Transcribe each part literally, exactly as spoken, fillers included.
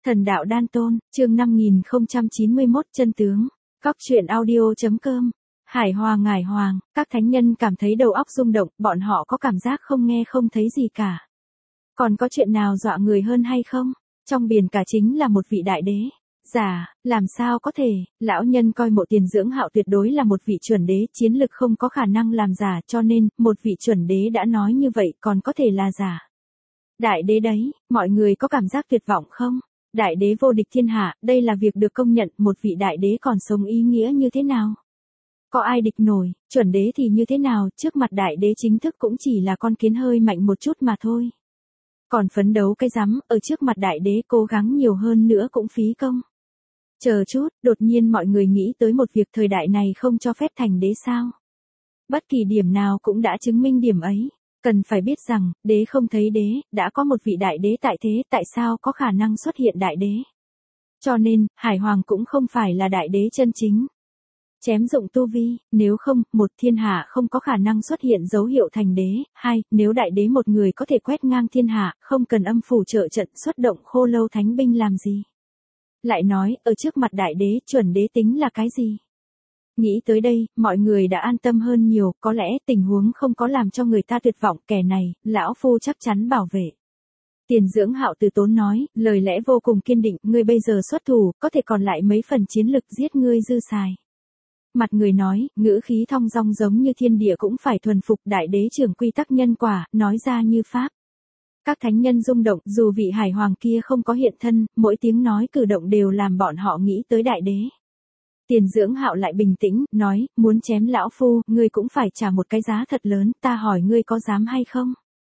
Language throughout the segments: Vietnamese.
Thần đạo đan tôn, chương năm nghìn không trăm chín mươi mốt chân tướng. Góc truyện audio.com. Hải Hòa ngải hoàng, các thánh nhân cảm thấy đầu óc rung động, bọn họ có cảm giác không nghe không thấy gì cả. Còn có chuyện nào dọa người hơn hay không? Trong biển cả chính là một vị đại đế. Giả, làm sao có thể, lão nhân coi Mộ Tiền Dưỡng Hạo tuyệt đối là một vị chuẩn đế, chiến lực không có khả năng làm giả, cho nên, một vị chuẩn đế đã nói như vậy còn có thể là giả. Đại đế đấy, mọi người có cảm giác tuyệt vọng không? Đại đế vô địch thiên hạ, đây là việc được công nhận, một vị đại đế còn sống ý nghĩa như thế nào? Có ai địch nổi, chuẩn đế thì như thế nào, trước mặt đại đế chính thức cũng chỉ là con kiến hơi mạnh một chút mà thôi. Còn phấn đấu cái rắm, ở trước mặt đại đế cố gắng nhiều hơn nữa cũng phí công. Chờ chút, đột nhiên mọi người nghĩ tới một việc, thời đại này không cho phép thành đế sao? Bất kỳ điểm nào cũng đã chứng minh điểm ấy. Cần phải biết rằng, đế không thấy đế, đã có một vị đại đế tại thế, tại sao có khả năng xuất hiện đại đế? Cho nên, Hải Hoàng cũng không phải là đại đế chân chính. Chém dụng tu vi, nếu không, một thiên hạ không có khả năng xuất hiện dấu hiệu thành đế, hai, nếu đại đế một người có thể quét ngang thiên hạ, không cần âm phủ trợ trận xuất động khô lâu thánh binh làm gì? Lại nói, ở trước mặt đại đế, chuẩn đế tính là cái gì? Nghĩ tới đây, mọi người đã an tâm hơn nhiều, có lẽ tình huống không có làm cho người ta tuyệt vọng, kẻ này, lão phu chắc chắn bảo vệ. Tiền Dưỡng Hạo từ tốn nói, lời lẽ vô cùng kiên định, ngươi bây giờ xuất thủ, có thể còn lại mấy phần chiến lực giết ngươi dư xài. Mặt người nói, ngữ khí thong dong giống như thiên địa cũng phải thuần phục, đại đế trưởng quy tắc nhân quả, nói ra như pháp. Các thánh nhân rung động, dù vị Hải Hoàng kia không có hiện thân, mỗi tiếng nói cử động đều làm bọn họ nghĩ tới đại đế. Tiền Dưỡng Hạo lại bình tĩnh, nói, muốn chém lão phu, ngươi cũng phải trả một cái giá thật lớn, ta hỏi ngươi có dám hay không?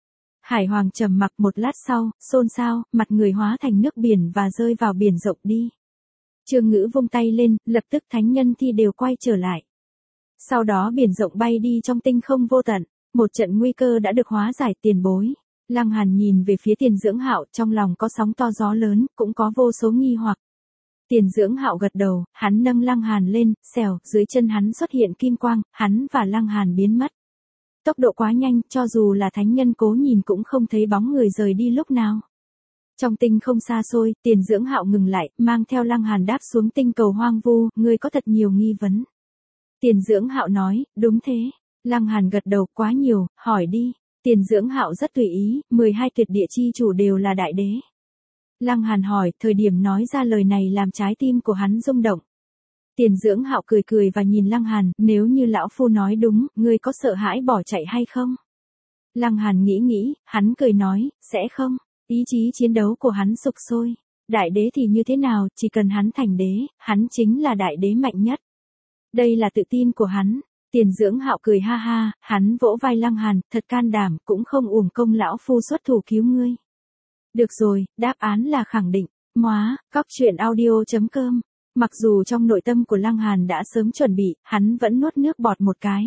Hải Hoàng trầm mặc một lát sau, xôn xao, mặt người hóa thành nước biển và rơi vào biển rộng đi. Trương Ngữ vung tay lên, lập tức thánh nhân thi đều quay trở lại. Sau đó biển rộng bay đi trong tinh không vô tận, một trận nguy cơ đã được hóa giải. Tiền bối. Lăng Hàn nhìn về phía Tiền Dưỡng Hạo, trong lòng có sóng to gió lớn, cũng có vô số nghi hoặc. Tiền Dưỡng Hạo gật đầu, hắn nâng Lăng Hàn lên, xèo, dưới chân hắn xuất hiện kim quang, hắn và Lăng Hàn biến mất. Tốc độ quá nhanh, cho dù là thánh nhân cố nhìn cũng không thấy bóng người rời đi lúc nào. Trong tinh không xa xôi, Tiền Dưỡng Hạo ngừng lại, mang theo Lăng Hàn đáp xuống tinh cầu hoang vu, ngươi có thật nhiều nghi vấn. Tiền Dưỡng Hạo nói, đúng thế. Lăng Hàn gật đầu, quá nhiều, hỏi đi. Tiền Dưỡng Hạo rất tùy ý, mười hai tuyệt địa chi chủ đều là đại đế. Lăng Hàn hỏi, thời điểm nói ra lời này làm trái tim của hắn rung động. Tiền Dưỡng Hạo cười cười và nhìn Lăng Hàn, nếu như lão phu nói đúng, ngươi có sợ hãi bỏ chạy hay không? Lăng Hàn nghĩ nghĩ, hắn cười nói, sẽ không. Ý chí chiến đấu của hắn sục sôi. Đại đế thì như thế nào, chỉ cần hắn thành đế, hắn chính là đại đế mạnh nhất. Đây là tự tin của hắn. Tiền Dưỡng Hạo cười ha ha, hắn vỗ vai Lăng Hàn, thật can đảm, cũng không uổng công lão phu xuất thủ cứu ngươi. Được rồi, đáp án là khẳng định. Móa, góc truyện audio.com. Mặc dù trong nội tâm của Lăng Hàn đã sớm chuẩn bị, hắn vẫn nuốt nước bọt một cái.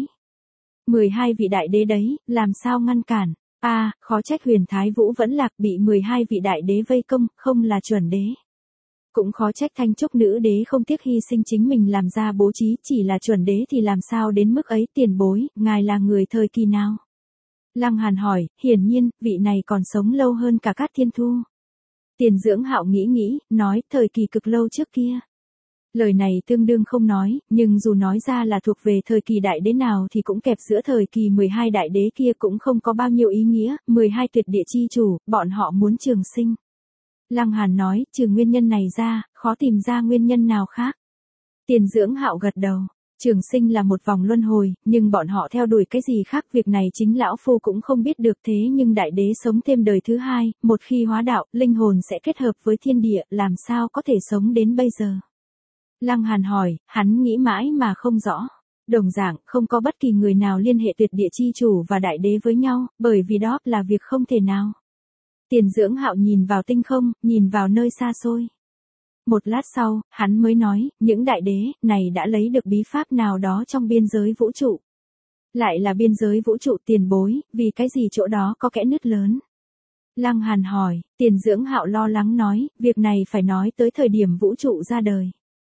mười hai vị đại đế đấy, làm sao ngăn cản? A, à, khó trách Huyền Thái Vũ vẫn lạc, bị mười hai vị đại đế vây công, không là chuẩn đế. Cũng khó trách Thanh Trúc nữ đế không tiếc hy sinh chính mình làm ra bố trí, chỉ là chuẩn đế thì làm sao đến mức ấy. Tiền bối, ngài là người thời kỳ nào? Lăng Hàn hỏi, hiển nhiên, vị này còn sống lâu hơn cả Cát Thiên Thu. Tiền Dưỡng Hạo nghĩ nghĩ, nói, thời kỳ cực lâu trước kia. Lời này tương đương không nói, nhưng dù nói ra là thuộc về thời kỳ đại đế nào thì cũng kẹp giữa thời kỳ mười hai đại đế kia cũng không có bao nhiêu ý nghĩa, mười hai tuyệt địa chi chủ, bọn họ muốn trường sinh. Lăng Hàn nói, trừ nguyên nhân này ra, khó tìm ra nguyên nhân nào khác. Tiền Dưỡng Hạo gật đầu, trường sinh là một vòng luân hồi, nhưng bọn họ theo đuổi cái gì khác, việc này chính lão phu cũng không biết được, thế nhưng đại đế sống thêm đời thứ hai, một khi hóa đạo, linh hồn sẽ kết hợp với thiên địa, làm sao có thể sống đến bây giờ? Lăng Hàn hỏi, hắn nghĩ mãi mà không rõ. Đồng dạng, không có bất kỳ người nào liên hệ tuyệt địa chi chủ và đại đế với nhau, bởi vì đó là việc không thể nào. Tiền Dưỡng Hạo nhìn vào tinh không, nhìn vào nơi xa xôi. Một lát sau, hắn mới nói, những đại đế này đã lấy được bí pháp nào đó trong biên giới vũ trụ. Lại là biên giới vũ trụ. Tiền bối, vì cái gì chỗ đó có kẽ nứt lớn? Lăng Hàn hỏi, Tiền Dưỡng Hạo lo lắng nói, việc này phải nói tới thời điểm vũ trụ ra đời.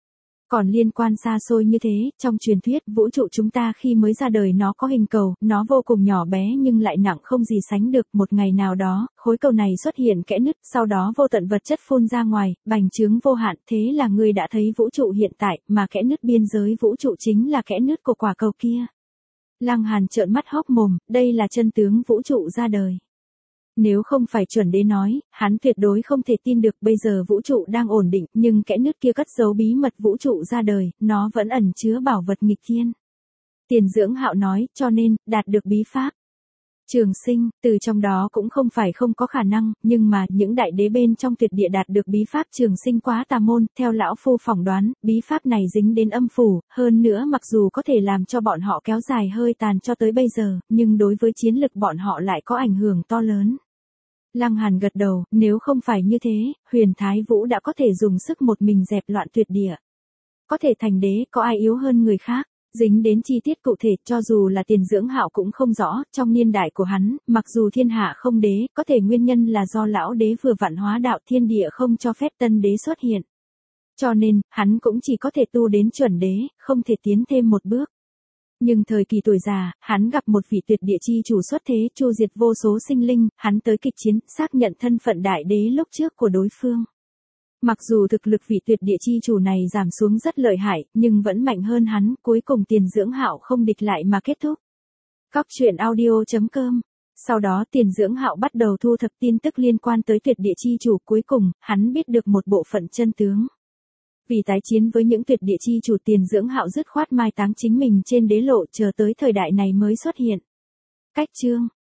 Còn liên quan xa xôi như thế, trong truyền thuyết vũ trụ chúng ta khi mới ra đời nó có hình cầu, nó vô cùng nhỏ bé nhưng lại nặng không gì sánh được. Một ngày nào đó, khối cầu này xuất hiện kẽ nứt, sau đó vô tận vật chất phun ra ngoài, bành trướng vô hạn. Thế là ngươi đã thấy vũ trụ hiện tại, mà kẽ nứt biên giới vũ trụ chính là kẽ nứt của quả cầu kia. Lăng Hàn trợn mắt hốc mồm, đây là chân tướng vũ trụ ra đời. Nếu không phải chuẩn đế nói, hắn tuyệt đối không thể tin được. Bây giờ vũ trụ đang ổn định, nhưng kẽ nứt kia cất giấu bí mật vũ trụ ra đời, nó vẫn ẩn chứa bảo vật nghịch thiên. Tiền Dưỡng Hạo nói, cho nên, đạt được bí pháp trường sinh, từ trong đó cũng không phải không có khả năng, nhưng mà, những đại đế bên trong tuyệt địa đạt được bí pháp trường sinh quá tà môn, theo lão phu phỏng đoán, bí pháp này dính đến âm phủ, hơn nữa mặc dù có thể làm cho bọn họ kéo dài hơi tàn cho tới bây giờ, nhưng đối với chiến lực bọn họ lại có ảnh hưởng to lớn. Lăng Hàn gật đầu, nếu không phải như thế, Huyền Thái Vũ đã có thể dùng sức một mình dẹp loạn tuyệt địa. Có thể thành đế, có ai yếu hơn người khác? Dính đến chi tiết cụ thể, cho dù là Tiền Dưỡng Hạo cũng không rõ, trong niên đại của hắn, mặc dù thiên hạ không đế, có thể nguyên nhân là do lão đế vừa vạn hóa đạo thiên địa không cho phép tân đế xuất hiện. Cho nên, hắn cũng chỉ có thể tu đến chuẩn đế, không thể tiến thêm một bước. Nhưng thời kỳ tuổi già, hắn gặp một vị tuyệt địa chi chủ xuất thế, chu diệt vô số sinh linh, hắn tới kịch chiến, xác nhận thân phận đại đế lúc trước của đối phương. Mặc dù thực lực vị tuyệt địa chi chủ này giảm xuống rất lợi hại, nhưng vẫn mạnh hơn hắn, cuối cùng Tiền Dưỡng Hạo không địch lại mà kết thúc. Cóc truyện audio chấm com. Sau đó Tiền Dưỡng Hạo bắt đầu thu thập tin tức liên quan tới tuyệt địa chi chủ, cuối cùng, hắn biết được một bộ phận chân tướng. Vì tái chiến với những tuyệt địa chi chủ, Tiền Dưỡng Hạo dứt khoát mai táng chính mình trên đế lộ, chờ tới thời đại này mới xuất hiện. Cách chương